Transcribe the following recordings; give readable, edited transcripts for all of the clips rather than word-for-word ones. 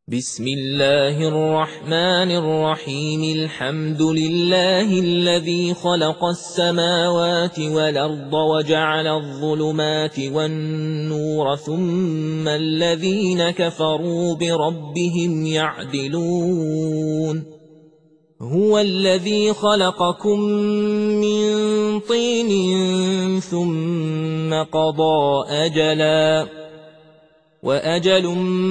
بسم الله الرحمن الرحيم. الحمد لله الذي خلق السماوات والأرض وجعل الظلمات والنور ثم الذين كفروا بربهم يعدلون. هو الذي خلقكم من طين ثم قضى أجلاً وأجل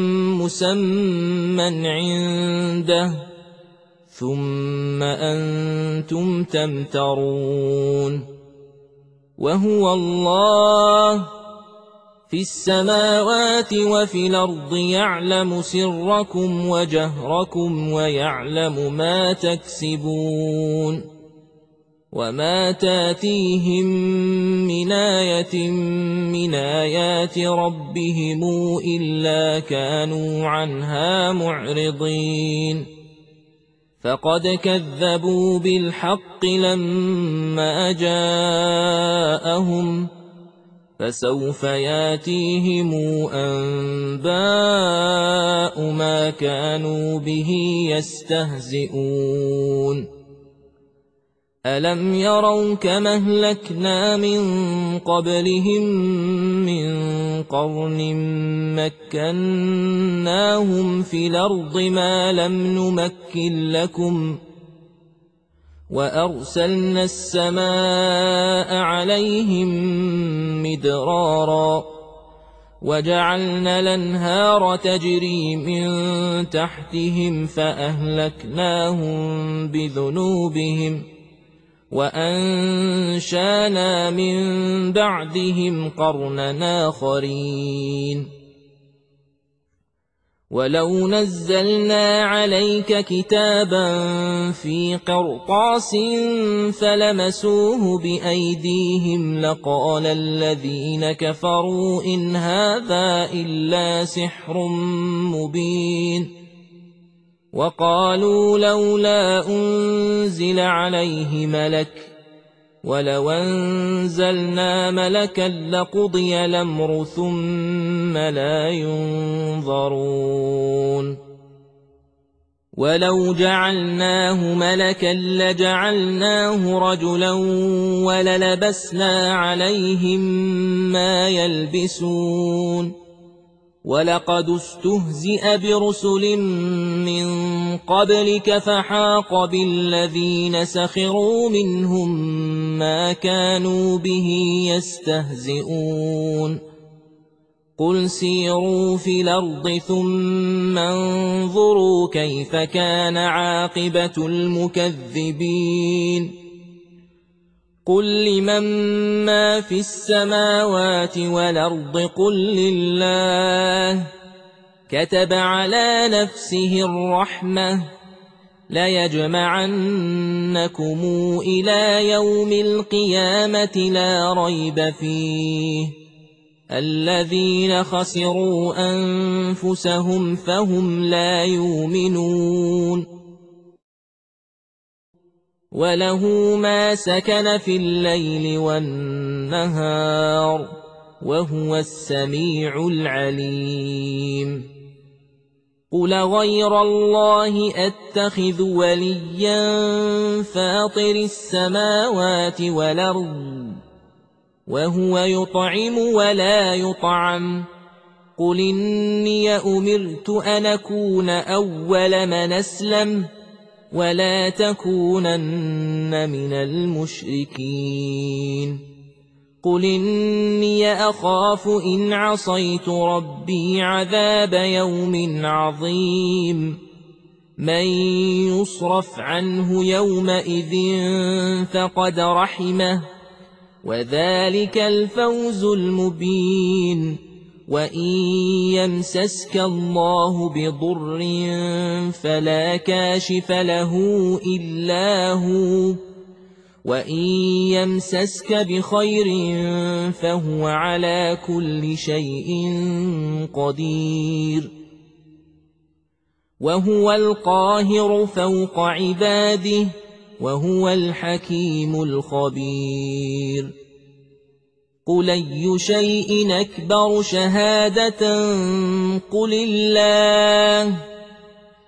مسمى عنده ثم أنتم تمترون. وهو الله في السماوات وفي الأرض يعلم سركم وجهركم ويعلم ما تكسبون. وما تاتيهم من آية من آيات ربهم إلا كانوا عنها معرضين. فقد كذبوا بالحق لما جاءهم فسوف ياتيهم أنباء ما كانوا به يستهزئون. ألم يروا كما أهلكنا من قبلهم من قرن مكناهم في الأرض ما لم نمكن لكم وأرسلنا السماء عليهم مدرارا وجعلنا الأنهار تجري من تحتهم فأهلكناهم بذنوبهم وأنشأنا من بعدهم قرنا آخرين. ولو نزلنا عليك كتابا في قرطاس فلمسوه بأيديهم لقال الذين كفروا إن هذا إلا سحر مبين. وقالوا لولا أنزل عليه ملك ولو أنزلنا ملكا لقضي الأمر ثم لا ينظرون. ولو جعلناه ملكا لجعلناه رجلا وللبسنا عليهم ما يلبسون. ولقد استهزئ برسل من قبلك فحاق بالذين سخروا منهم ما كانوا به يستهزئون. قل سيروا في الأرض ثم انظروا كيف كان عاقبة المكذبين. قل لمن ما في السماوات والأرض قل لله كتب على نفسه الرحمة ليجمعنكم إلى يوم القيامة لا ريب فيه الذين خسروا أنفسهم فهم لا يؤمنون. وله ما سكن في الليل والنهار وهو السميع العليم. قل غير الله أتخذ وليا فاطر السماوات والأرض وهو يطعم ولا يطعم. قل إني أمرت أن أكون أول من أسلم ولا تكونن من المشركين. قل إني أخاف إن عصيت ربي عذاب يوم عظيم. من يصرف عنه يومئذ فقد رحمه وذلك الفوز المبين. وإن يمسسك الله بضر فلا كاشف له إلا هو وإن يمسسك بخير فهو على كل شيء قدير. وهو القاهر فوق عباده وهو الحكيم الخبير. قل أي شيء أكبر شهادة قل الله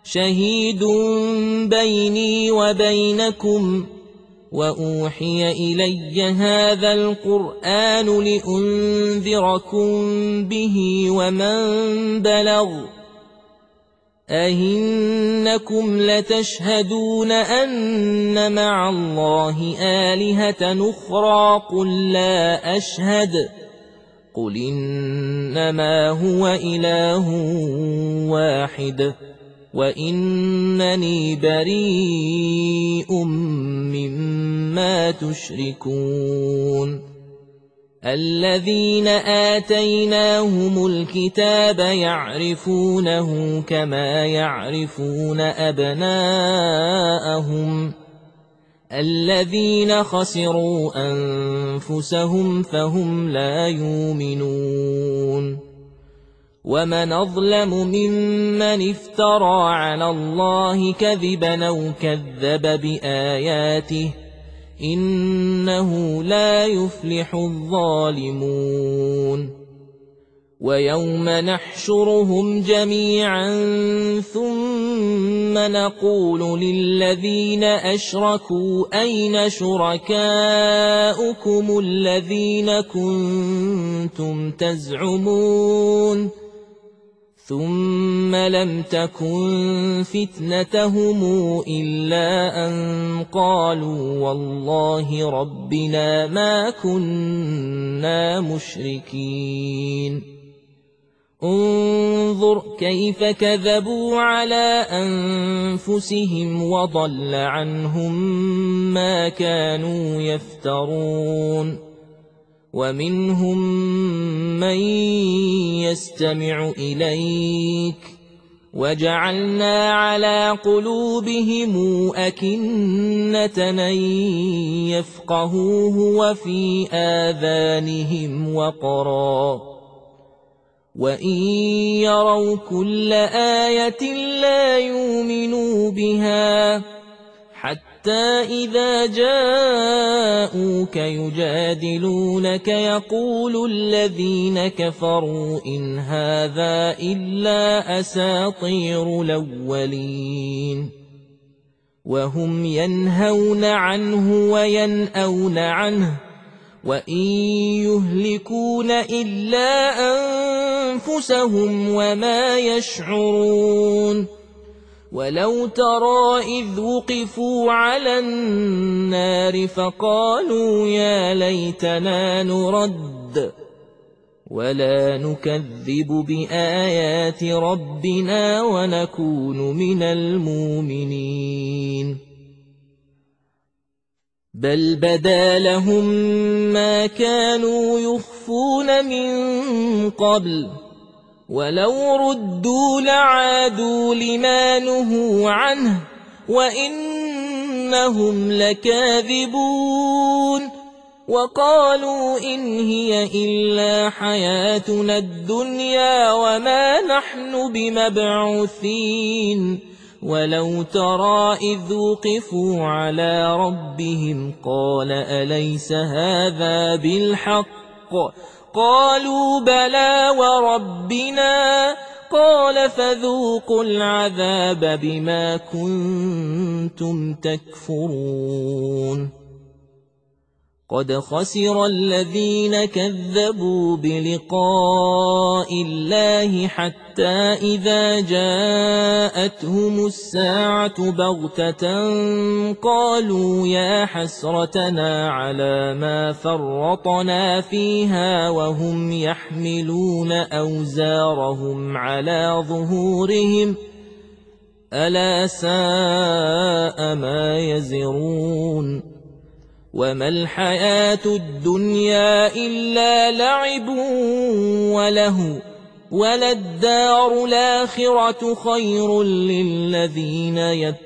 شهيد بيني وبينكم وأوحي إلي هذا القرآن لأنذركم به ومن بلغ أئنكم لتشهدون أن مع الله آلهة أخرى قل لا أشهد قل إنما هو إله واحد وإنني بريء مما تشركون الذين آتيناهم الكتاب يعرفونه كما يعرفون أبناءهم الذين خسروا أنفسهم فهم لا يؤمنون ومن أظلم ممن افترى على الله كذبا أو كذب بآياته إنه لا يفلح الظالمون ويوم نحشرهم جميعا ثم نقول للذين أشركوا أين شركاؤكم الذين كنتم تزعمون ثم لم تكن فتنتهم إلا أن قالوا والله ربنا ما كنا مشركين انظر كيف كذبوا على أنفسهم وضل عنهم ما كانوا يفترون ومنهم من يستمع إليك وجعلنا على قلوبهم أكنة أن يفقهوه وفي آذانهم وقرا وإن يروا كل آية لا يؤمنوا بها حتى إذا جاءوك يجادلونك يقول الذين كفروا إن هذا إلا أساطير الأولين وهم ينهون عنه وينأون عنه وإن يهلكون إلا أنفسهم وما يشعرون ولو ترى إذ وقفوا على النار فقالوا يا ليتنا نرد ولا نكذب بآيات ربنا ونكون من المؤمنين بل بدا لهم ما كانوا يخفون من قبل ولو ردوا لعادوا لما نهوا عنه وإنهم لكاذبون وقالوا إن هي إلا حياتنا الدنيا وما نحن بمبعوثين ولو ترى إذ وقفوا على ربهم قال أليس هذا بالحق قالوا بلى وربنا قال فذوقوا العذاب بما كنتم تكفرون قد خسر الذين كذبوا بلقاء الله حتى إذا جاءتهم الساعة بغتة قالوا يا حسرتنا على ما فرطنا فيها وهم يحملون أوزارهم على ظهورهم ألا ساء ما يزرون وما الحياة الدنيا إلا لعب وله وللدار الآخرة خير للذين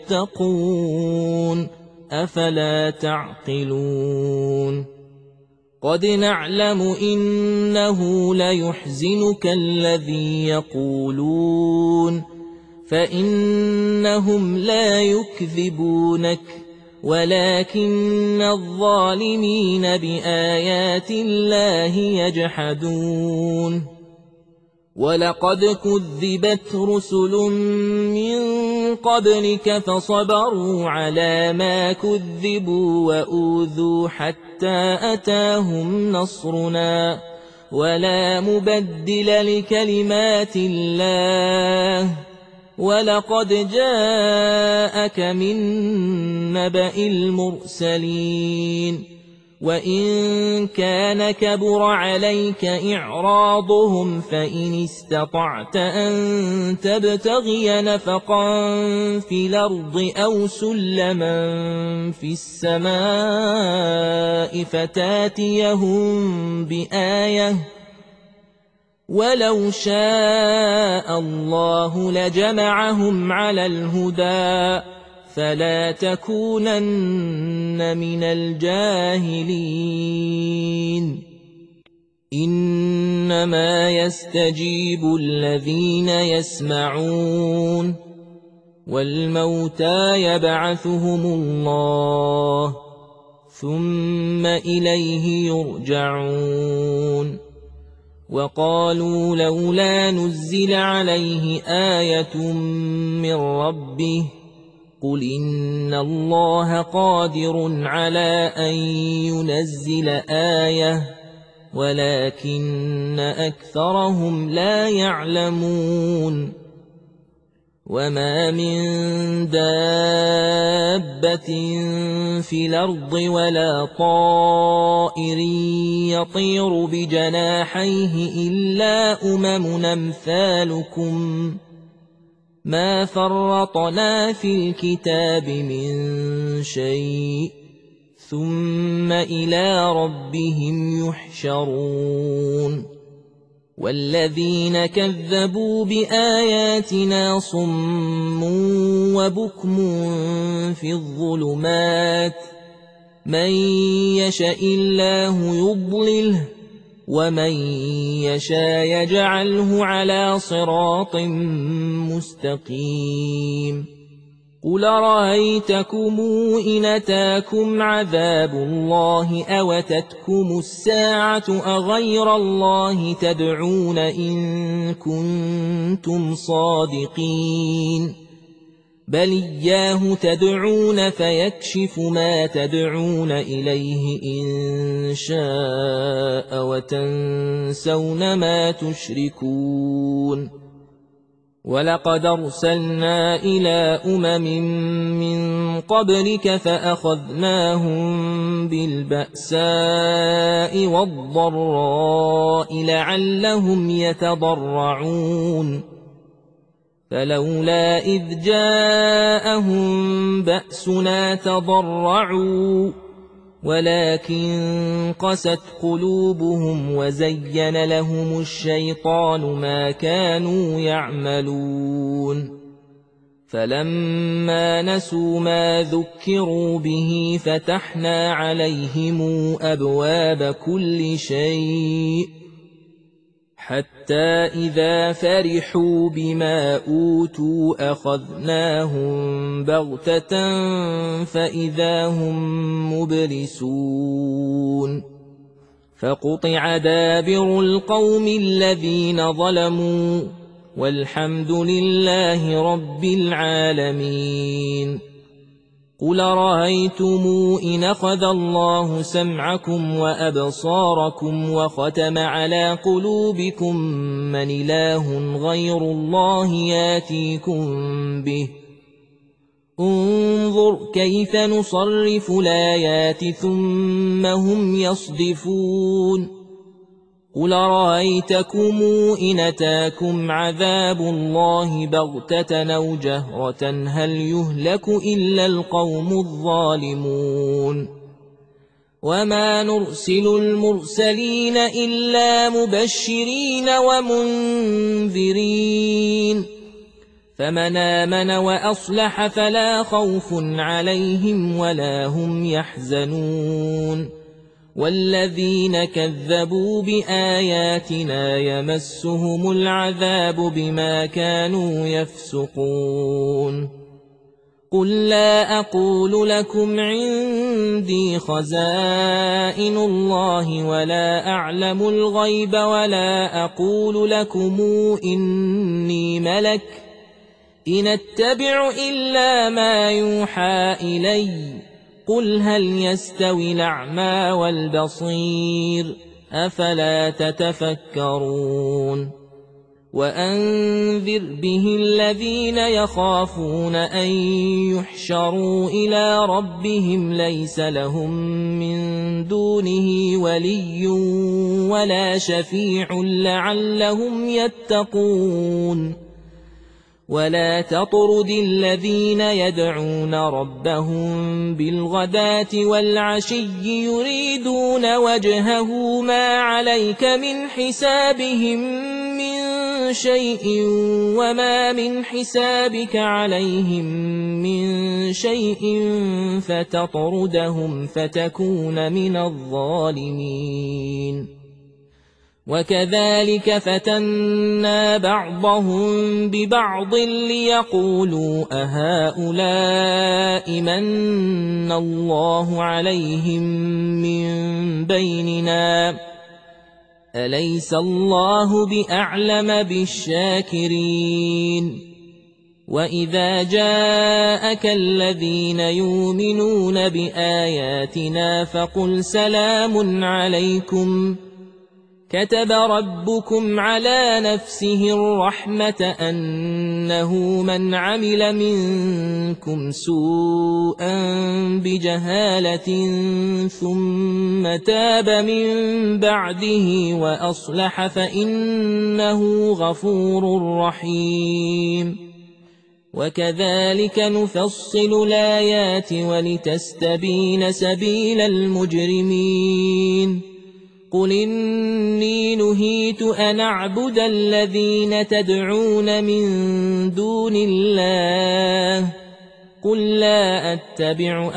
يتقون أفلا تعقلون قد نعلم إنه ليحزنك الذي يقولون فإنهم لا يكذبونك ولكن الظالمين بآيات الله يجحدون ولقد كذبت رسل من قبلك فصبروا على ما كذبوا وأوذوا حتى أتاهم نصرنا ولا مبدل لكلمات الله ولقد جاءك من نبأ المرسلين وإن كان كبر عليك إعراضهم فإن استطعت أن تبتغي نفقا في الأرض أو سلما في السماء فتاتيهم بآية ولو شاء الله لجمعهم على الهدى فلا تكونن من الجاهلين إنما يستجيب الذين يسمعون والموتى يبعثهم الله ثم إليه يرجعون وقالوا لولا نزل عليه آية من ربه قل إن الله قادر على أن ينزل آية ولكن أكثرهم لا يعلمون وما من دابة في الأرض ولا طائر يطير بجناحيه إلا أمثالكم ما فرطنا في الكتاب من شيء ثم إلى ربهم يحشرون والذين كذبوا بآياتنا صم وبكم في الظلمات من يشاء الله يضلله ومن يشاء يجعله على صراط مستقيم قل رأيتكم إن أتاكم عذاب الله أو أتتكم الساعة أغير الله تدعون إن كنتم صادقين بل إياه تدعون فيكشف ما تدعون إليه إن شاء وتنسون ما تشركون ولقد أرسلنا إلى من قبلك فأخذناهم بالبأساء والضراء لعلهم يتضرعون فلولا إذ جاءهم بأسنا تضرعوا ولكن قست قلوبهم وزين لهم الشيطان ما كانوا يعملون فلما نسوا ما ذكروا به فتحنا عليهم أبواب كل شيء حتى إذا فرحوا بما أوتوا أخذناهم بغتة فإذا هم مبلسون فقطع دابر القوم الذين ظلموا والحمد لله رب العالمين قل رأيتم إن أخذ الله سمعكم وأبصاركم وختم على قلوبكم من إله غير الله ياتيكم به انظر كيف نصرف الآيات ثم هم يصدفون قل رأيتكم إن أتاكم عذاب الله بغتة أو جهرة هل يهلك إلا القوم الظالمون وما نرسل المرسلين إلا مبشرين ومنذرين فمن آمن وأصلح فلا خوف عليهم ولا هم يحزنون والذين كذبوا بآياتنا يمسهم العذاب بما كانوا يفسقون قل لا أقول لكم عندي خزائن الله ولا أعلم الغيب ولا أقول لكم إني ملك إن أتبع إلا ما يوحى إلي قل هل يستوي الأعمى والبصير أفلا تتفكرون وأنذر به الذين يخافون أن يحشروا إلى ربهم ليس لهم من دونه ولي ولا شفيع لعلهم يتقون ولا تطرد الذين يدعون ربهم بالغداة والعشي يريدون وجهه ما عليك من حسابهم من شيء وما من حسابك عليهم من شيء فتطردهم فتكون من الظالمين وكذلك فتنا بعضهم ببعض ليقولوا أهؤلاء من الله عليهم من بيننا أليس الله بأعلم بالشاكرين وإذا جاءك الذين يؤمنون بآياتنا فقل سلام عليكم كتب ربكم على نفسه الرحمة أنه من عمل منكم سوءا بجهالة ثم تاب من بعده وأصلح فإنه غفور رحيم وكذلك نفصل الآيات ولتستبين سبيل المجرمين قل إني نهيت أن أعبد الذين تدعون من دون الله قل لا أتبع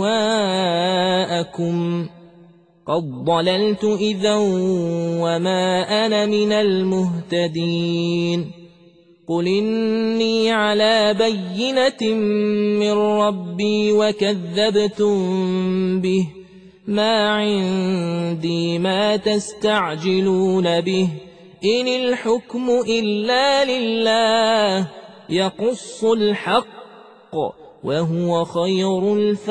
أهواءكم قد ضللت إذا وما أنا من المهتدين قل إني على بينة من ربي وكذبتم به ما عندي ما تستعجلون به إن الحكم إلا لله يقص الحق وهو خير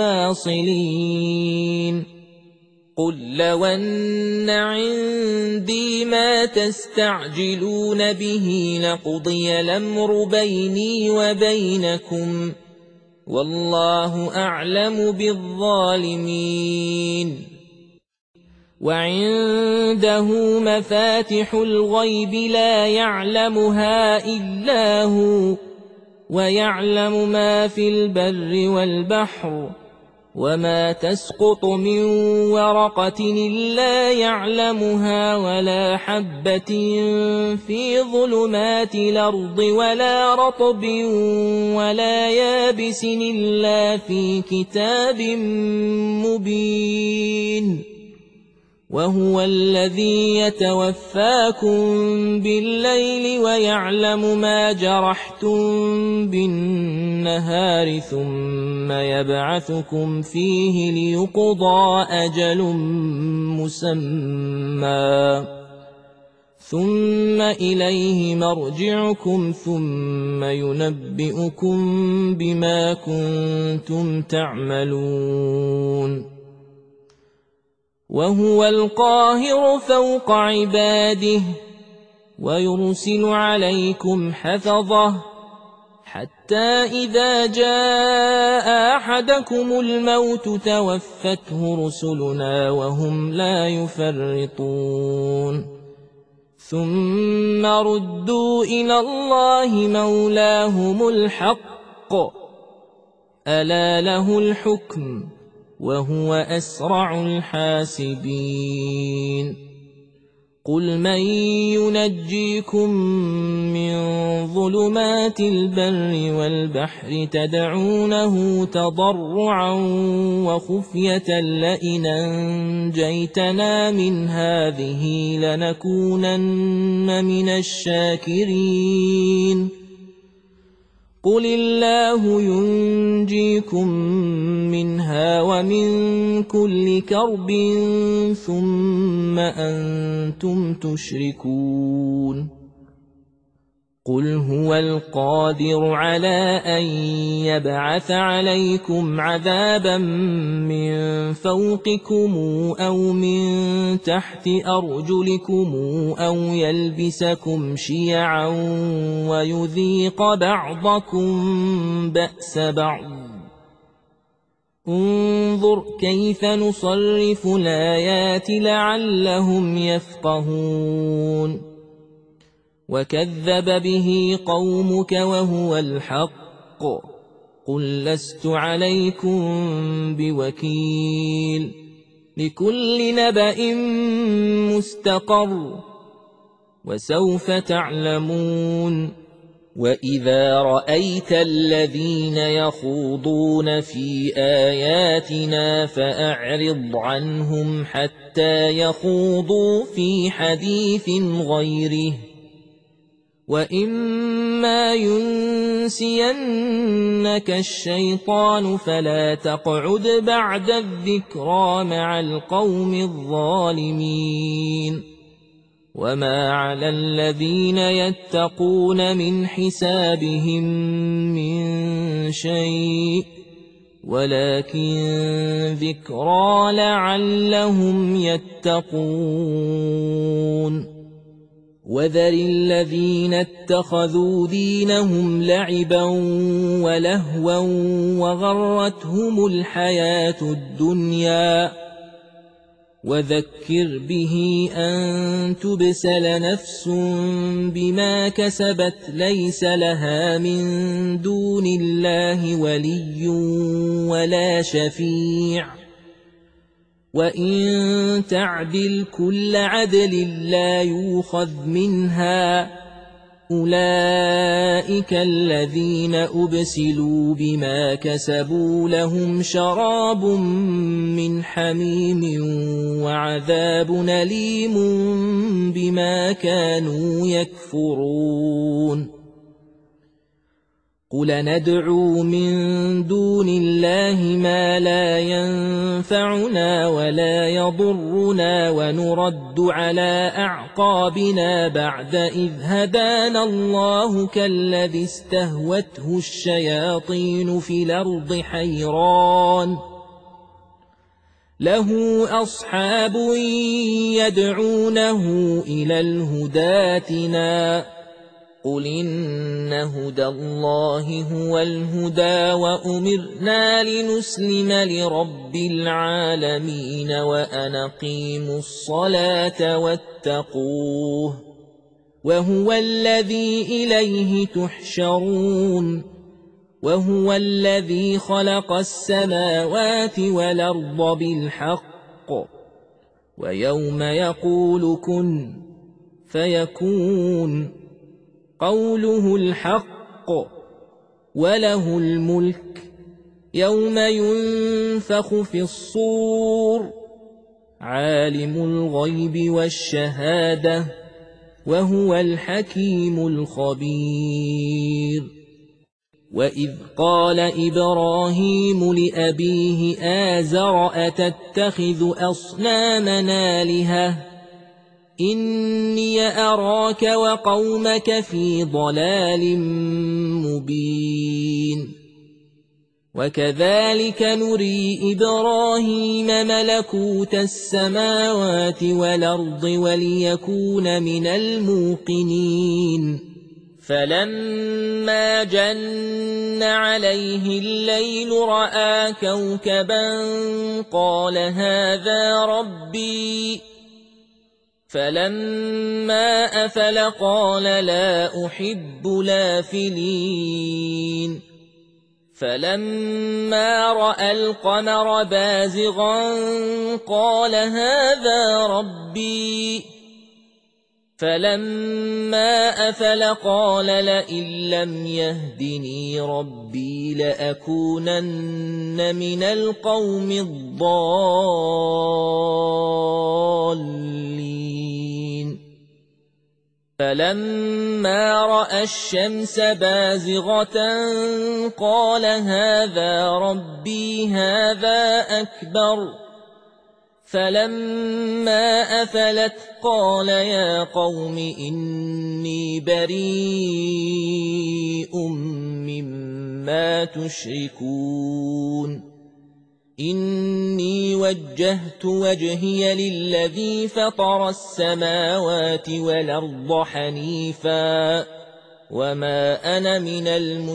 الفاصلين قل لو أن عندي ما تستعجلون به لقضي الأمر بيني وبينكم والله أعلم بالظالمين وعنده مفاتح الغيب لا يعلمها إلا هو ويعلم ما في البر والبحر وما تسقط من ورقة إلا يعلمها ولا حبة في ظلمات الأرض ولا رطب ولا يابس إلا في كتاب مبين وهو الذي يتوفاكم بالليل ويعلم ما جرحتم بالنهار ثم يبعثكم فيه ليقضى أجل مسمى ثم إليه مرجعكم ثم ينبئكم بما كنتم تعملون وهو القاهر فوق عباده ويرسل عليكم حفظه حتى إذا جاء أحدكم الموت توفته رسلنا وهم لا يفرطون ثم ردوا إلى الله مولاهم الحق ألا له الحكم وهو أسرع الحاسبين قل من ينجيكم من ظلمات البر والبحر تدعونه تضرعا وخفية لئن أنجيتنا من هذه لنكونن من الشاكرين قل الله ينجيكم منها ومن كل كرب ثم أنتم تشركون قل هو القادر على أن يبعث عليكم عذابا من فوقكم أو من تحت أرجلكم أو يلبسكم شيعا ويذيق بعضكم بأس بعض انظر كيف نصرف الآيات لعلهم يفقهون وكذب به قومك وهو الحق قل لست عليكم بوكيل لكل نبأ مستقر وسوف تعلمون وإذا رأيت الذين يخوضون في آياتنا فأعرض عنهم حتى يخوضوا في حديث غيره وإما ينسينك الشيطان فلا تقعد بعد الذكرى مع القوم الظالمين وما على الذين يتقون من حسابهم من شيء ولكن ذكرى لعلهم يتقون وذر الذين اتخذوا دينهم لعبا ولهوا وغرتهم الحياة الدنيا وذكر به أن تبسل نفس بما كسبت ليس لها من دون الله ولي ولا شفيع وإن تعدل كل عدل لا يؤخذ منها أولئك الذين أبسلوا بما كسبوا لهم شراب من حميم وعذاب أليم بما كانوا يكفرون قل ندعو من دون الله ما لا ينفعنا ولا يضرنا ونرد على أعقابنا بعد إذ هدانا الله كالذي استهوته الشياطين في الأرض حيران له أصحاب يدعونه إلى الهدى ائتنا قل إن هدى الله هو الهدى وأمرنا لنسلم لرب العالمين وأن أقيموا الصلاة واتقوه وهو الذي إليه تحشرون وهو الذي خلق السماوات والأرض بالحق ويوم يقول كن فيكون قوله الحق وله الملك يوم ينفخ في الصور عالم الغيب والشهادة وهو الحكيم الخبير وإذ قال إبراهيم لأبيه آزر أتتخذ أصنامنا آلهة إني أراك وقومك في ضلال مبين وكذلك نري إبراهيم ملكوت السماوات والأرض وليكون من الموقنين فلما جن عليه الليل رأى كوكبا قال هذا ربي فلما أفل قال لا أحب الآفلين فلما رأى القمر بازغا قال هذا ربي فلما أفل قال لئن لم يهدني ربي لأكونن من القوم الضالين فلما رأى الشمس بازغة قال هذا ربي هذا أكبر فلما أفلت قال يا قوم إني بريء مما تشركون إني وجهت وجهي للذي فطر السماوات والأرض حنيفا وما أنا من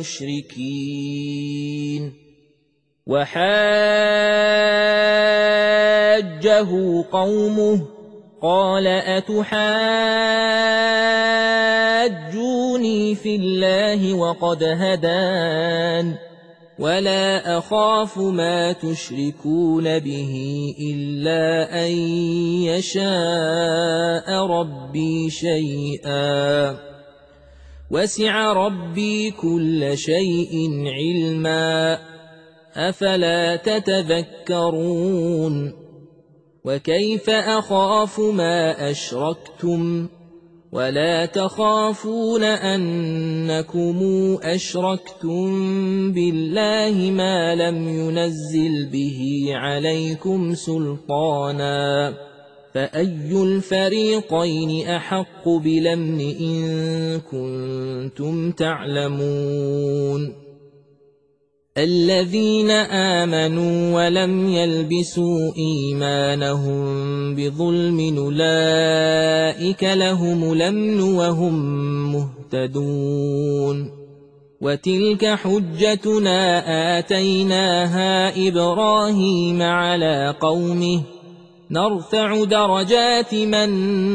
المشركين وحاجه قومه قال أتحاجوني في الله وقد هدان ولا أخاف ما تشركون به إلا أن يشاء ربي شيئا وسع ربي كل شيء علما أفلا تتذكرون وكيف أخاف ما أشركتم ولا تخافون أنكم أشركتم بالله ما لم ينزل به عليكم سلطانا فأي الفريقين أحق بالأمن إن كنتم تعلمون الذين آمنوا ولم يلبسوا إيمانهم بظلم أولئك لهم الأمن وهم مهتدون وتلك حجتنا آتيناها إبراهيم على قومه نرفع درجات من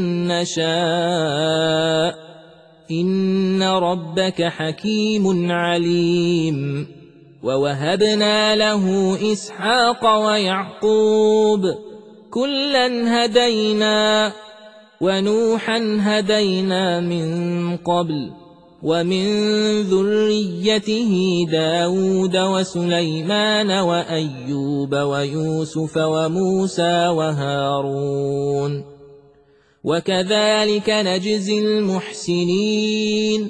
نشاء إن ربك حكيم عليم ووهبنا له إسحاق ويعقوب كلا هدينا ونوحا هدينا من قبل ومن ذريته داود وسليمان وأيوب ويوسف وموسى وهارون وكذلك نجزي المحسنين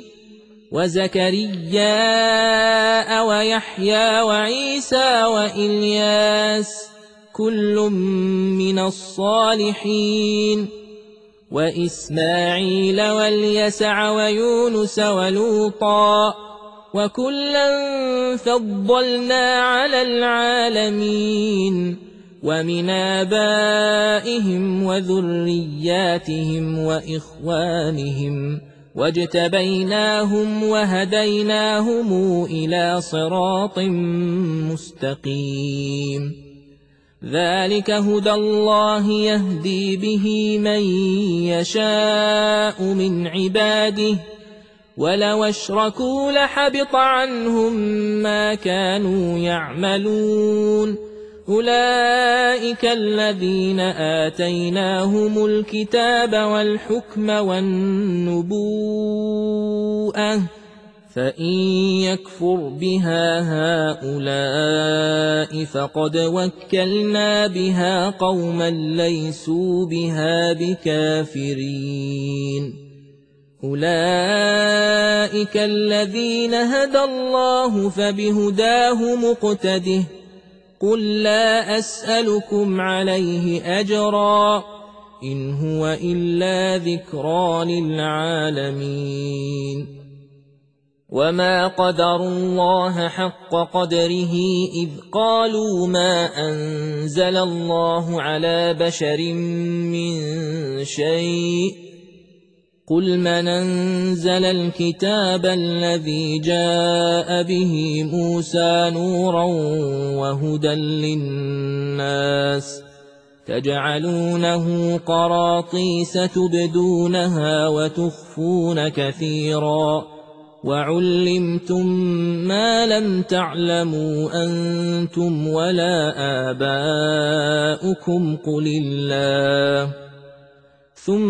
وزكريا ويحيى وعيسى وإلياس كل من الصالحين وإسماعيل واليسع ويونس ولوطا وكلا فضلنا على العالمين ومن آبائهم وذرياتهم وإخوانهم واجتبيناهم وهديناهم إلى صراط مستقيم ذلك هدى الله يهدي به من يشاء من عباده ولو اشركوا لحبط عنهم ما كانوا يعملون أولئك الذين آتيناهم الكتاب والحكم والنبوءة فإن يكفر بها هؤلاء فقد وكلنا بها قوما ليسوا بها بكافرين أولئك الذين هدى الله فبهداه مقتده قل لا أسألكم عليه أجرا إن هو إلا ذكرى للعالمين وما قدروا الله حق قدره إذ قالوا ما أنزل الله على بشر من شيء قل من أنزل الكتاب الذي جاء به موسى نورا وهدى للناس تجعلونه قراطيس تبدونها وتخفون كثيرا وعلمتم ما لم تعلموا أنتم ولا آباؤكم قل الله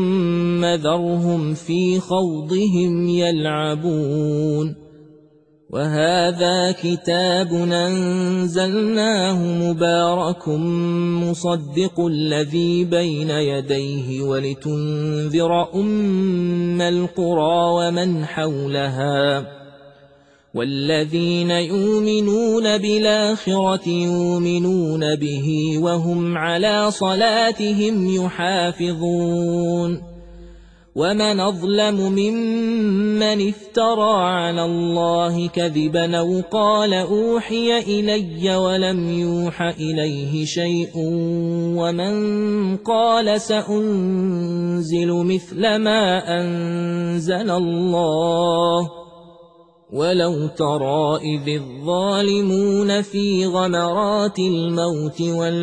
ثم ذرهم في خوضهم يلعبون وهذا كتاب أنزلناه مبارك مصدق الذي بين يديه ولتنذر أم القرى ومن حولها والذين يؤمنون بالآخرة يؤمنون به وهم على صلاتهم يحافظون ومن أظلم ممن افترى على الله كذبا أو قال أوحي إلي ولم يوح إليه شيء ومن قال سأنزل مثل ما أنزل الله ولو ترى إذ الظالمون في غمرات الموت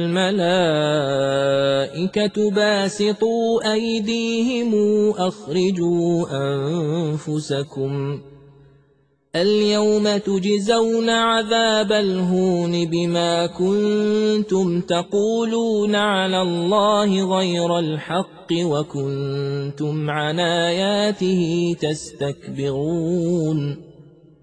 والملائكة باسطوا أيديهم أخرجوا أنفسكم اليوم تجزون عذاب الهون بما كنتم تقولون على الله غير الحق وكنتم عن آياته تستكبرون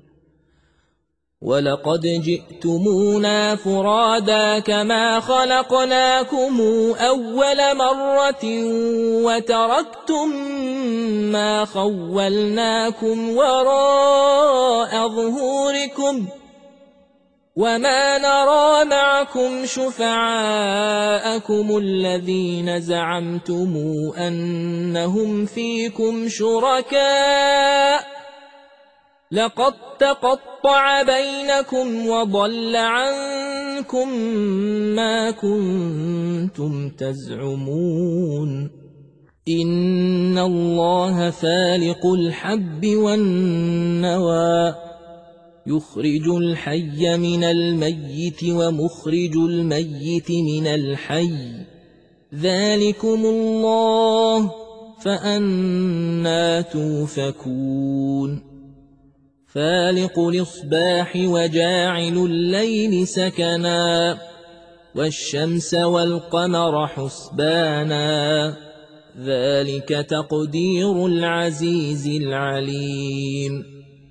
ولقد جئتمونا فرادا كما خلقناكم أول مرة وتركتم ما خولناكم وراء ظهوركم وما نرى معكم شفعاءكم الذين زعمتم أنهم فيكم شركاء لقد تقطع بينكم وضل عنكم ما كنتم تزعمون إن الله فالق الحب والنوى يخرج الحي من الميت ومخرج الميت من الحي ذلكم الله فأنى توفكون فالق الإصباح وجاعل الليل سكنا والشمس والقمر حسبانا ذلك تقدير العزيز العليم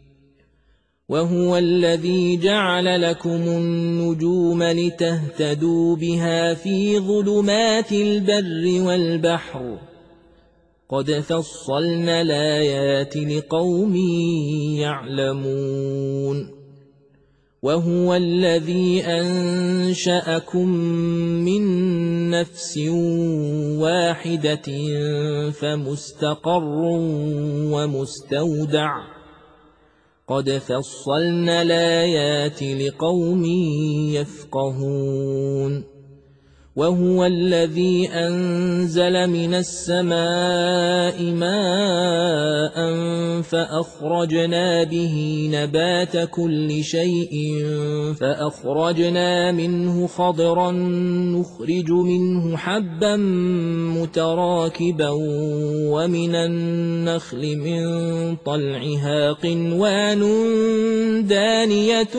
وهو الذي جعل لكم النجوم لتهتدوا بها في ظلمات البر والبحر قد فصلنا الآيات لقوم يعلمون وهو الذي أنشأكم من نفس واحدة فمستقر ومستودع قد فصلنا الآيات لقوم يفقهون وهو الذي أنزل من السماء ماء فأخرجنا به نبات كل شيء فأخرجنا منه خضرا نخرج منه حبا متراكبا ومن النخل من طلعها قنوان دانية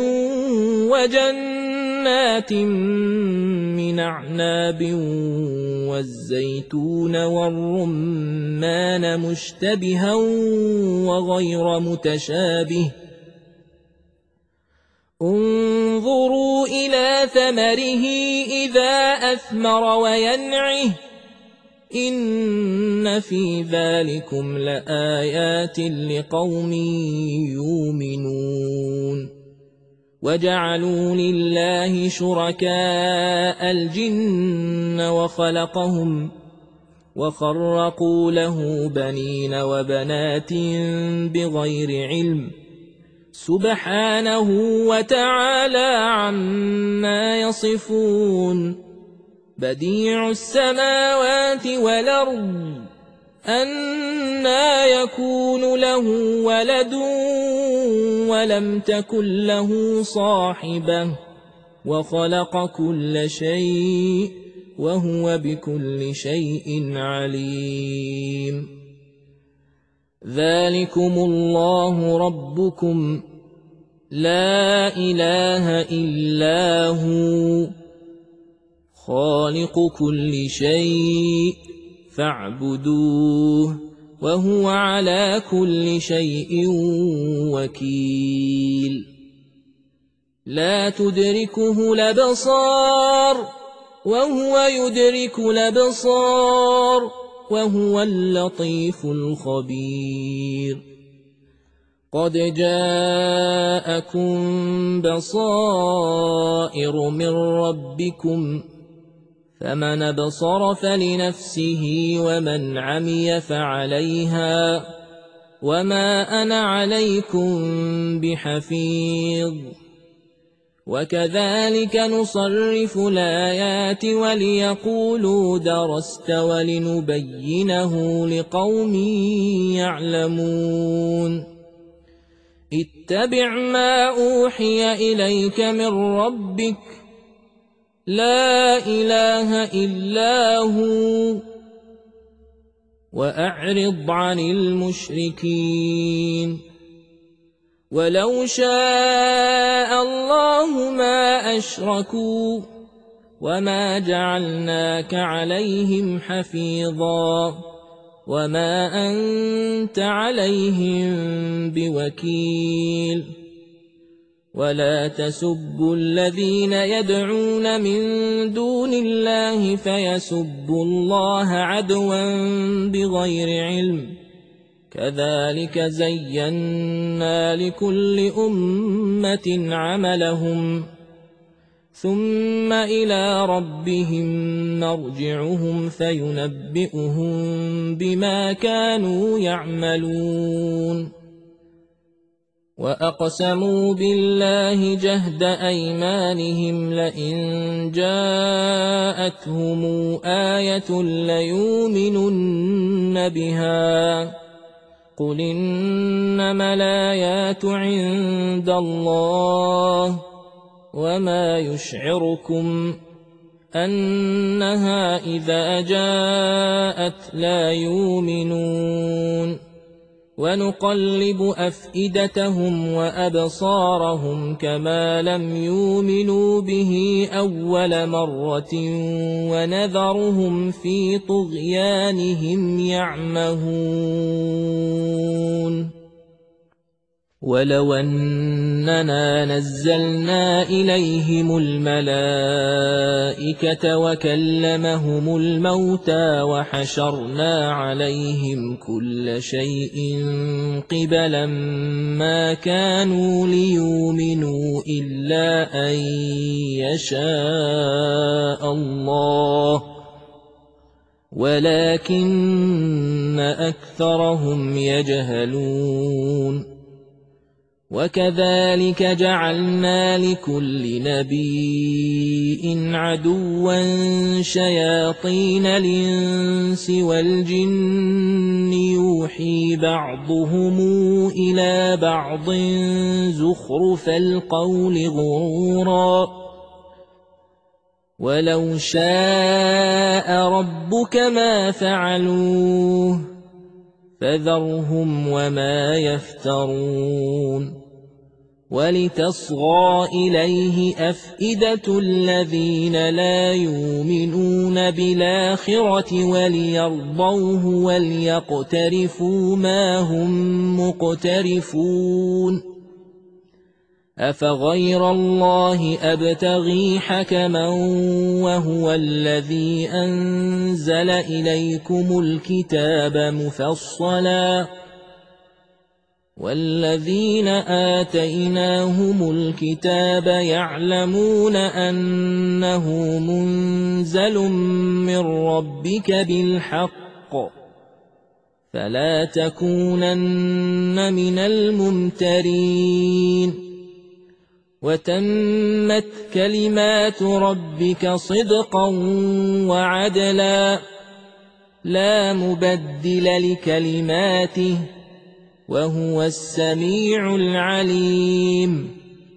وجنات من أعناب والزيتون والرمان مشتبها وغير متشابه انظروا إلى ثمره إذا أثمر وينعه إن في ذلكم لآيات لقوم يؤمنون وجعلوا لله شركاء الجن وخلقهم وخرقوا له بنين وبنات بغير علم سبحانه وتعالى عما يصفون بديع السماوات والأرض أنى يكون له ولد ولم تكن له صاحبة وخلق كل شيء وهو بكل شيء عليم ذلكم الله ربكم لا إله إلا هو خالق كل شيء فاعبدوه وهو على كل شيء وكيل لا تدركه الأبصار وهو يدرك الأبصار وهو اللطيف الخبير قد جاءكم بصائر من ربكم فمن أبصر فلنفسه ومن عمي فعليها وما أنا عليكم بحفيظ وكذلك نصرف الآيات وليقولوا درست ولنبينه لقوم يعلمون اتبع ما أوحي إليك من ربك لا إله إلا هو وأعرض عن المشركين ولو شاء الله ما أشركوا وما جعلناك عليهم حفيظا وما أنت عليهم بوكيل ولا تسبوا الذين يدعون من دون الله فيسبوا الله عدوا بغير علم كذلك زينا لكل أمة عملهم ثم إلى ربهم مرجعهم فينبئهم بما كانوا يعملون وأقسموا بالله جهد أيمانهم لئن جاءتهم آية ليؤمنن بها قل إنما الآيات عند الله وما يشعركم أنها إذا جاءت لا يؤمنون ونقلب أفئدتهم وأبصارهم كما لم يؤمنوا به أول مرة ونذرهم في طغيانهم يعمهون ولو أننا نزلنا إليهم الملائكة وكلمهم الموتى وحشرنا عليهم كل شيء قبلا ما كانوا ليؤمنوا إلا أن يشاء الله ولكن أكثرهم يجهلون وكذلك جعلنا لكل نبي عدوا شياطين الإنس والجن يوحي بعضهم إلى بعض زخرف القول غرورا ولو شاء ربك ما فعلوه فذرهم وما يفترون ولتصغى إليه أفئدة الذين لا يؤمنون بالآخرة وليرضوه وليقترفوا ما هم مقترفون أفغير الله أبتغي حكما وهو الذي أنزل إليكم الكتاب مفصلا والذين آتيناهم الكتاب يعلمون أنه منزل من ربك بالحق فلا تكونن من الممترين وتمت كلمات ربك صدقا وعدلا لا مبدل لكلماته وهو السميع العليم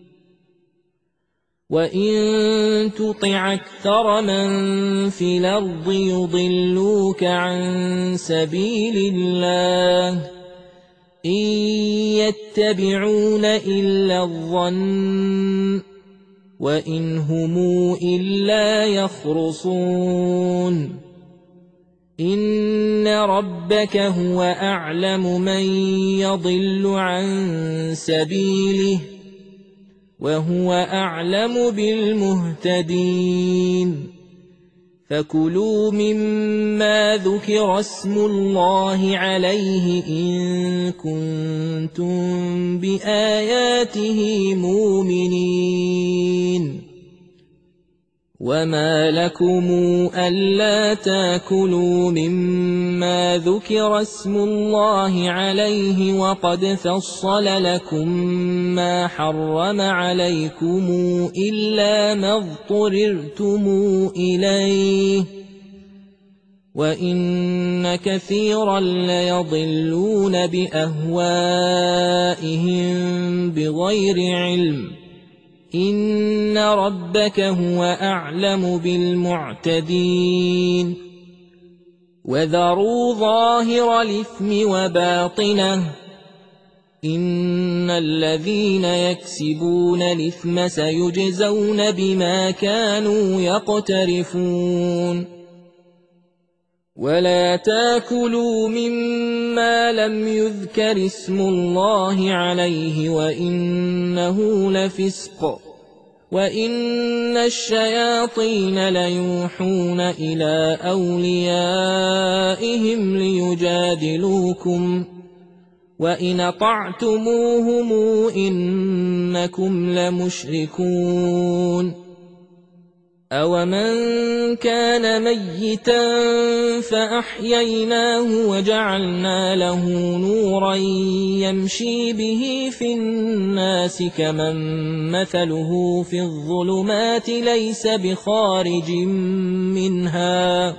وإن تطع أكثر من في الأرض يضلوك عن سبيل الله إن يتبعون إلا الظن وإن هم إلا يخرصون إن ربك هو أعلم من يضل عن سبيله وهو أعلم بالمهتدين فكلوا مما ذكر اسم الله عليه إن كنتم بآياته مؤمنين وما لكم ألا تاكلوا مما ذكر اسم الله عليه وقد فصل لكم ما حرم عليكم إلا ما اضطررتم إليه وإن كثيرا ليضلون بأهوائهم بغير علم إن ربك هو أعلم بالمعتدين وذروا ظاهر الإثم وباطنه إن الذين يكسبون الإثم سيجزون بما كانوا يقترفون ولا تاكلوا مما لم يذكر اسم الله عليه وإنه لفسق وإن الشياطين ليوحون إلى أوليائهم ليجادلوكم وإن أطعتموهم إنكم لمشركون أومن كان ميتا فأحييناه وجعلنا له نورا يمشي به في الناس كمن مثله في الظلمات ليس بخارج منها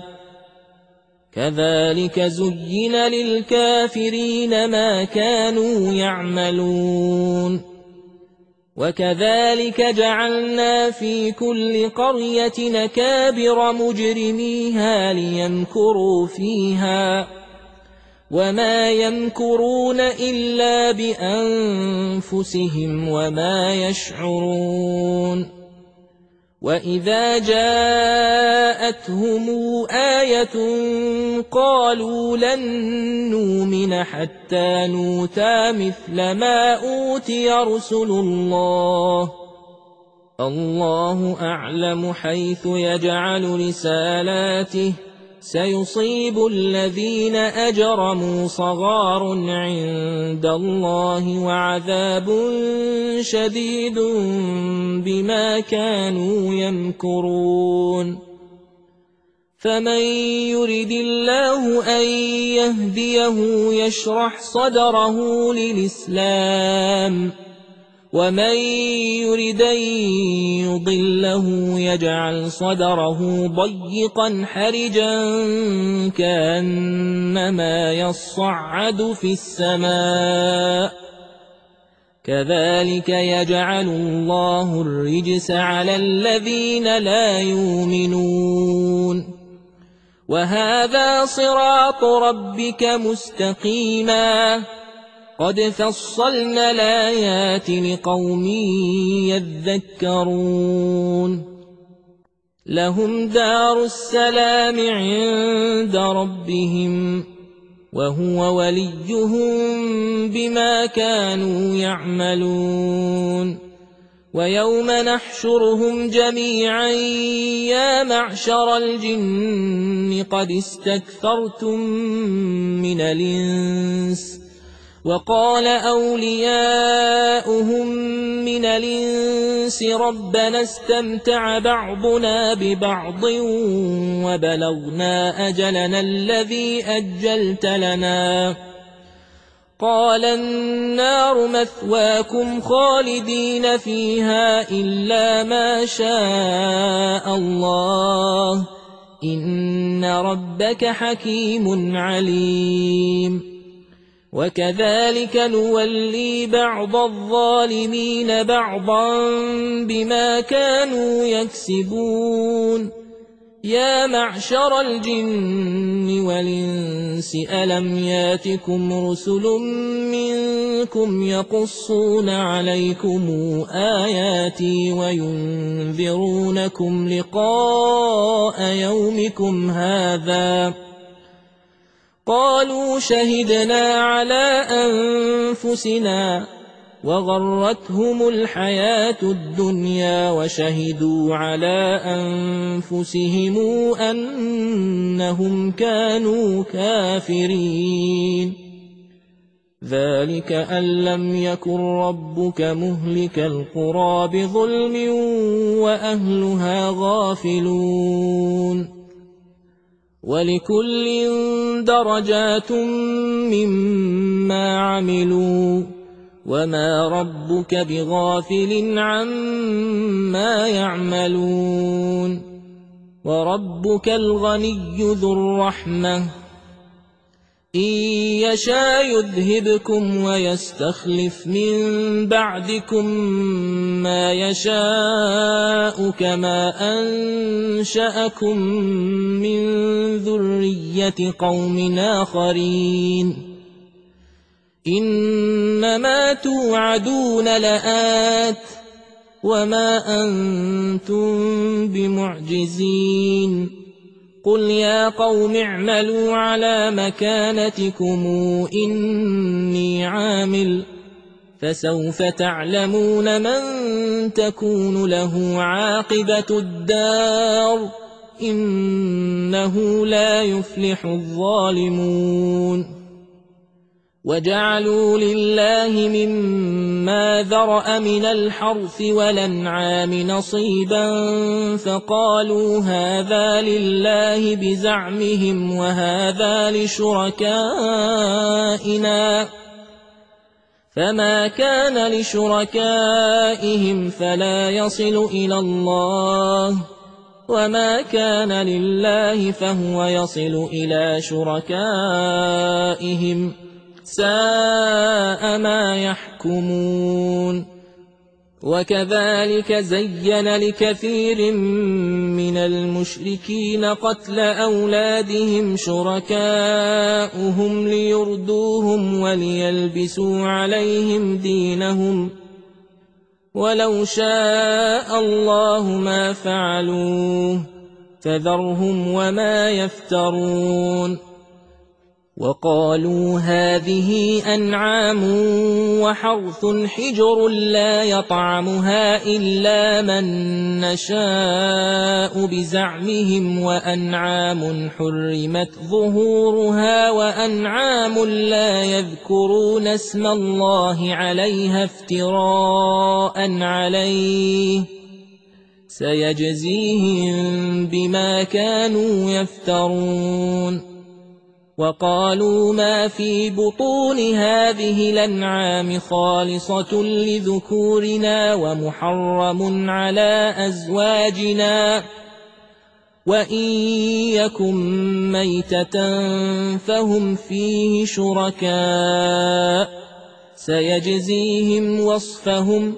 كذلك زين للكافرين ما كانوا يعملون وكذلك جعلنا في كل قرية نكابر مجرميها ليمكروا فيها وما يمكرون إلا بأنفسهم وما يشعرون وإذا جاءتهم آية قالوا لن نؤمن حتى نؤتى مثل ما أوتي رسل الله الله أعلم حيث يجعل رسالاته سيصيب الذين أجرموا صغار عند الله وعذاب شديد بما كانوا يمكرون فمن يرد الله أن يهديه يشرح صدره للإسلام ومن يرد أن يضله يجعل صدره ضيقا حرجا كأنما يصعد في السماء كذلك يجعل الله الرجس على الذين لا يؤمنون وهذا صراط ربك مستقيما قد فصلنا الآيات لقوم يذكرون لهم دار السلام عند ربهم وهو وليهم بما كانوا يعملون ويوم نحشرهم جميعا يا معشر الجن قد استكثرتم من الإنس وقال أولياؤهم من الإنس ربنا استمتع بعضنا ببعض وبلغنا أجلنا الذي أجلت لنا قال النار مثواكم خالدين فيها إلا ما شاء الله إن ربك حكيم عليم وكذلك نولي بعض الظالمين بعضا بما كانوا يكسبون يا معشر الجن والإنس ألم ياتكم رسل منكم يقصون عليكم آياتي وينذرونكم لقاء يومكم هذا قالوا شهدنا على أنفسنا وغرتهم الحياة الدنيا وشهدوا على أنفسهم أنهم كانوا كافرين ذلك أن لم يكن ربك مهلك القرى بظلم وأهلها غافلون ولكل درجات مما عملوا وما ربك بغافل عما يعملون وربك الغني ذو الرحمة إن يشاء يذهبكم ويستخلف من بعدكم ما يشاء كما أنشأكم من ذرية قوم آخرين إنما توعدون لآت وما أنتم بمعجزين قل يا قوم اعملوا على مكانتكم إني عامل فسوف تعلمون من تكون له عاقبة الدار إنه لا يفلح الظالمون وجعلوا لله مما ذرأ من الحرث والأنعام نصيبا فقالوا هذا لله بزعمهم وهذا لشركائنا فما كان لشركائهم فلا يصل إلى الله وما كان لله فهو يصل إلى شركائهم ساء ما يحكمون وكذلك زين لكثير من المشركين قتل أولادهم شركاؤهم ليردوهم وليلبسوا عليهم دينهم ولو شاء الله ما فعلوه فذرهم وما يفترون وقالوا هذه أنعام وحرث حجر لا يطعمها إلا من نشاء بزعمهم وأنعام حرمت ظهورها وأنعام لا يذكرون اسم الله عليها افتراء عليه سيجزيهم بما كانوا يفترون وقالوا ما في بطون هذه الأنعام خالصة لذكورنا ومحرم على أزواجنا وإن يكن ميتة فهم فيه شركاء سيجزيهم وصفهم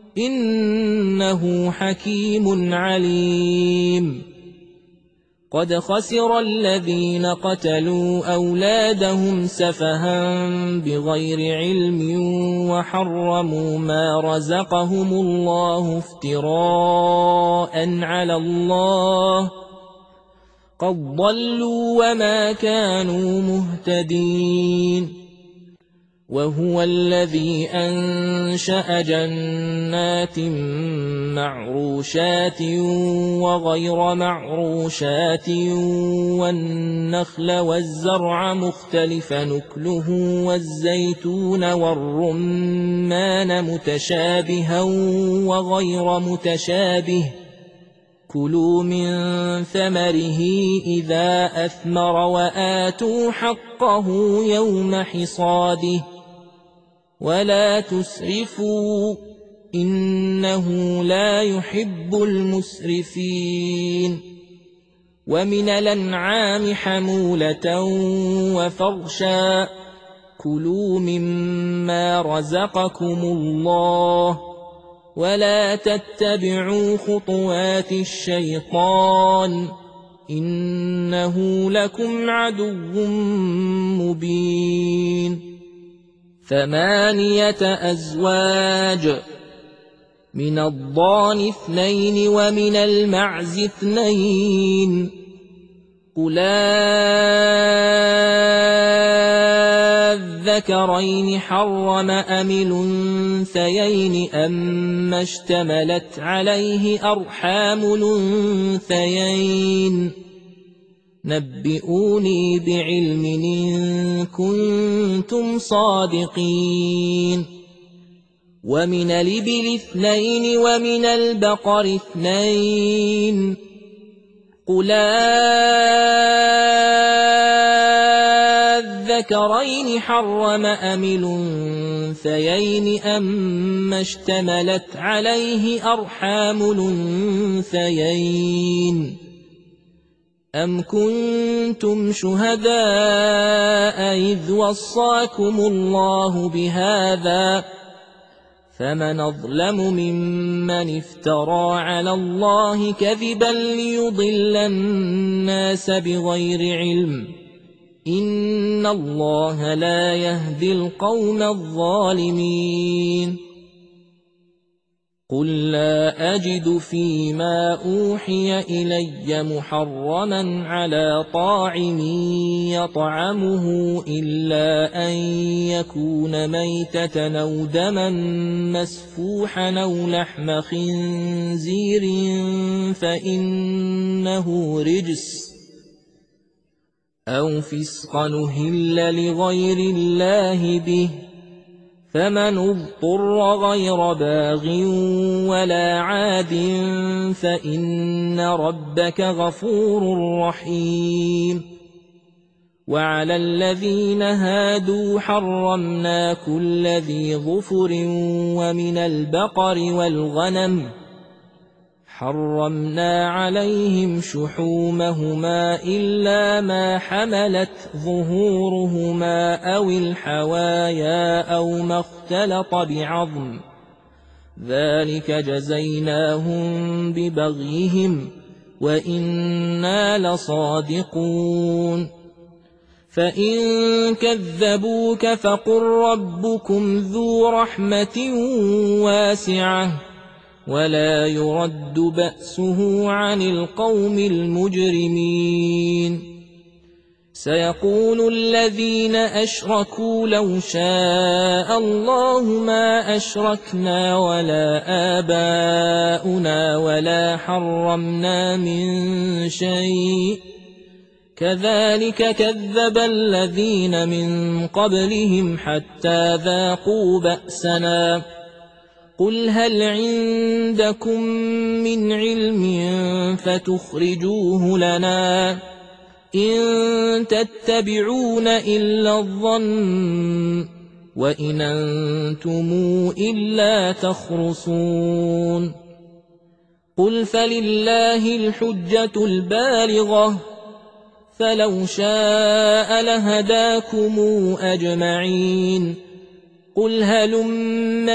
إنه حكيم عليم قد خسر الذين قتلوا أولادهم سفها بغير علم وحرموا ما رزقهم الله افتراء على الله قد ضلوا وما كانوا مهتدين وهو الذي أنشأ جنات معروشات وغير معروشات والنخل والزرع مختلف نكله والزيتون والرمان متشابها وغير متشابه كلوا من ثمره إذا أثمر وآتوا حقه يوم حصاده ولا تسرفوا إنه لا يحب المسرفين ومن الأنعام حمولة وفرشا كلوا مما رزقكم الله ولا تتبعوا خطوات الشيطان إنه لكم عدو مبين 8 أزواج من الضأن 2 ومن المعز 2 قل الذكرين حرم أم الأنثيين أما اشتملت عليه أرحام الأنثيين نبئوني بعلم إن كنتم صادقين ومن الإبل 2 ومن البقر 2 قل الذكرين حرم أم الأنثيين أما اشتملت عليه أرحام الأنثيين أم كنتم شهداء إذ وصاكم الله بهذا فمن أظلم ممن افترى على الله كذبا ليضل الناس بغير علم إن الله لا يهدي القوم الظالمين قل لا أجد فيما أوحي إلي محرما على طاعم يطعمه إلا أن يكون ميتة أو دما مسفوحا أو لحم خنزير فإنه رجس أو فسقا أهل لغير الله به فمن اضطر غير باغ ولا عاد فإن ربك غفور رحيم وعلى الذين هادوا حرمنا كل ذي ظفر ومن البقر والغنم حرمنا عليهم شحومهما إلا ما حملت ظهورهما أو الحوايا أو ما اختلط بعظم ذلك جزيناهم ببغيهم وإنا لصادقون فإن كذبوك فقل ربكم ذو رحمة واسعة ولا يرد بأسه عن القوم المجرمين سيقول الذين أشركوا لو شاء الله ما أشركنا ولا آباؤنا ولا حرمنا من شيء كذلك كذب الذين من قبلهم حتى ذاقوا بأسنا قل هل عندكم من علم فتخرجوه لنا إن تتبعون إلا الظن وإن أنتم إلا تخرصون قل فلله الحجة البالغة فلو شاء لهداكم أجمعين قل هلم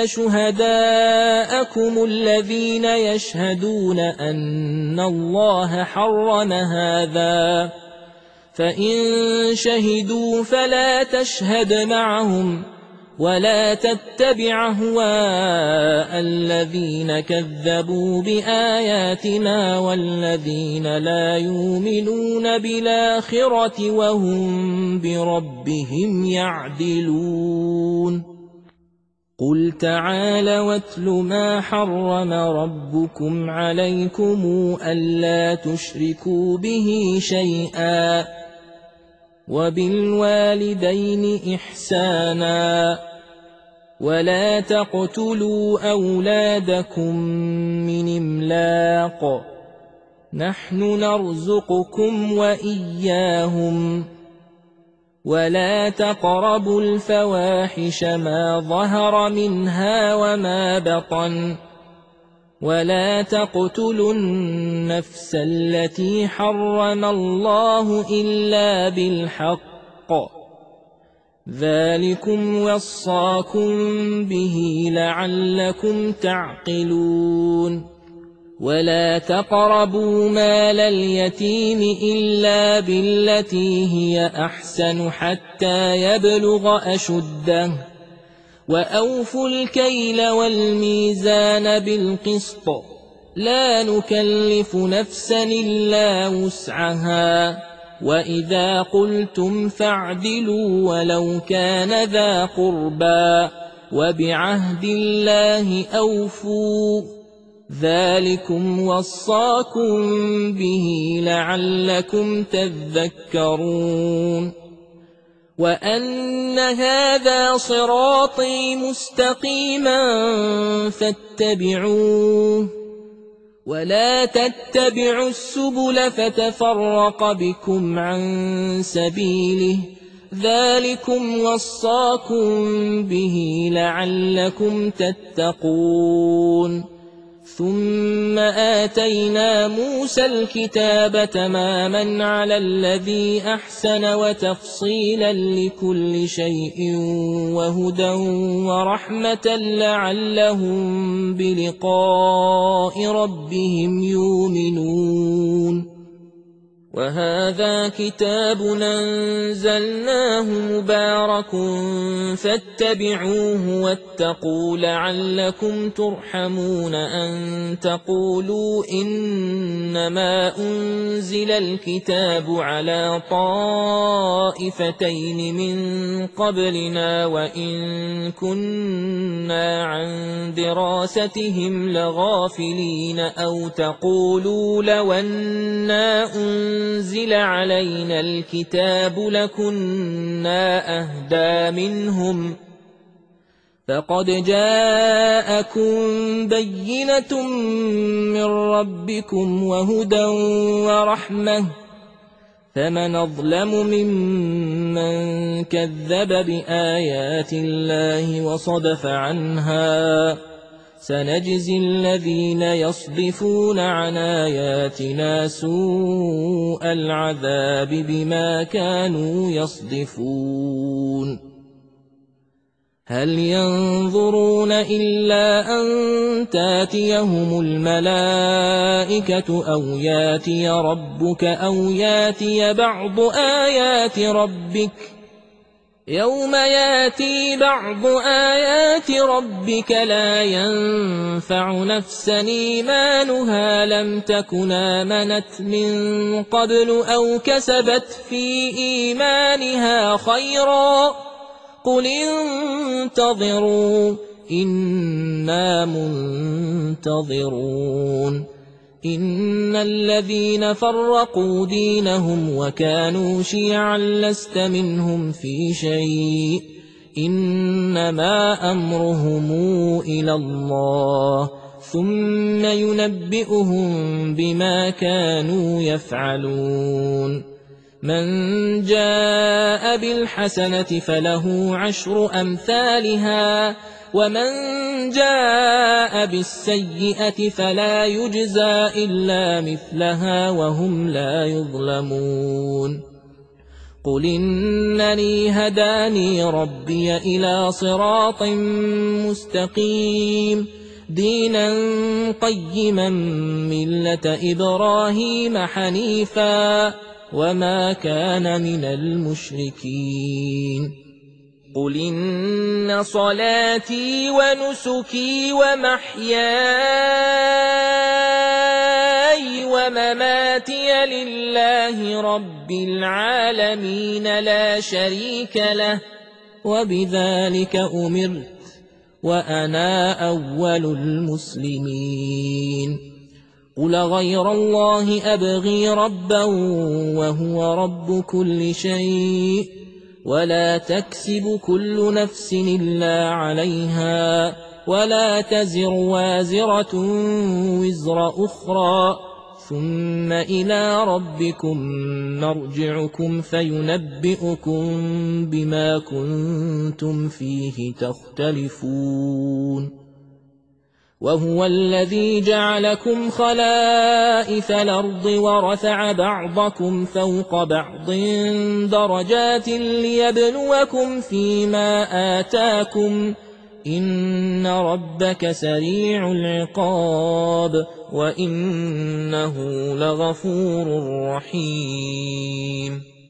شهداءكم الذين يشهدون أن الله حرم هذا فإن شهدوا فلا تشهد معهم ولا تتبع أهواء الذين كذبوا بآياتنا والذين لا يؤمنون بالآخرة وهم بربهم يعدلون قل تعالوا واتل ما حرم ربكم عليكم ألا تشركوا به شيئا وبالوالدين إحسانا ولا تقتلوا أولادكم من إملاق نحن نرزقكم وإياهم ولا تقربوا الفواحش ما ظهر منها وما بطن ولا تقتلوا النفس التي حرم الله إلا بالحق ذلكم وصاكم به لعلكم تعقلون ولا تقربوا مال اليتيم إلا بالتي هي أحسن حتى يبلغ أشده وأوفوا الكيل والميزان بالقسط لا نكلف نفسا إلا وسعها وإذا قلتم فاعدلوا ولو كان ذا قربى وبعهد الله أوفوا ذلكم وصاكم به لعلكم تذكرون وأن هذا صراطي مستقيما فاتبعوه ولا تتبعوا السبل فتفرق بكم عن سبيله ذلكم وصاكم به لعلكم تتقون ثم آتينا موسى الكتاب تماما على الذي أحسن وتفصيلا لكل شيء وهدى ورحمة لعلهم بلقاء ربهم يؤمنون وهذا كتاب أنزلناه مبارك فاتبعوه واتقوا لعلكم ترحمون أن تقولوا إنما أنزل الكتاب على طائفتين من قبلنا وإن كنا عن دراستهم لغافلين أو تقولوا لو أنا أنزل علينا الكتاب لكنا أهدى منهم فقد جاءكم بينة من ربكم وهدى ورحمة فمن أظلم ممن كذب بآيات الله وصدف عنها سنجزي الذين يصدفون عن آياتنا سوء العذاب بما كانوا يصدفون هل ينظرون إلا أن تاتيهم الملائكة أو ياتي ربك أو ياتي بعض آيات ربك يوم ياتي بعض آيات ربك لا ينفع نفسا إيمانها لم تكن آمنت من قبل أو كسبت في إيمانها خيرا قل انتظروا إنا منتظرون إن الذين فرقوا دينهم وكانوا شيعا لست منهم في شيء إنما أمرهم إلى الله ثم ينبئهم بما كانوا يفعلون من جاء بالحسنة فله عشر أمثالها ومن جاء بالسيئة فلا يجزى إلا مثلها وهم لا يظلمون قل إنني هداني ربي إلى صراط مستقيم دينا قيما ملة إبراهيم حنيفا وما كان من المشركين قل إن صلاتي ونسكي ومحياي ومماتي لله رب العالمين لا شريك له وبذلك أمرت وأنا أول المسلمين قل غير الله أبغي ربا وهو رب كل شيء ولا تكسب كل نفس إلا عليها ولا تزر وازرة وزر أخرى ثم إلى ربكم مرجعكم فينبئكم بما كنتم فيه تختلفون وهو الذي جعلكم خلائف الأرض ورفع بعضكم فوق بعض درجات ليبلوكم فيما آتاكم إن ربك سريع العقاب وإنه لغفور رحيم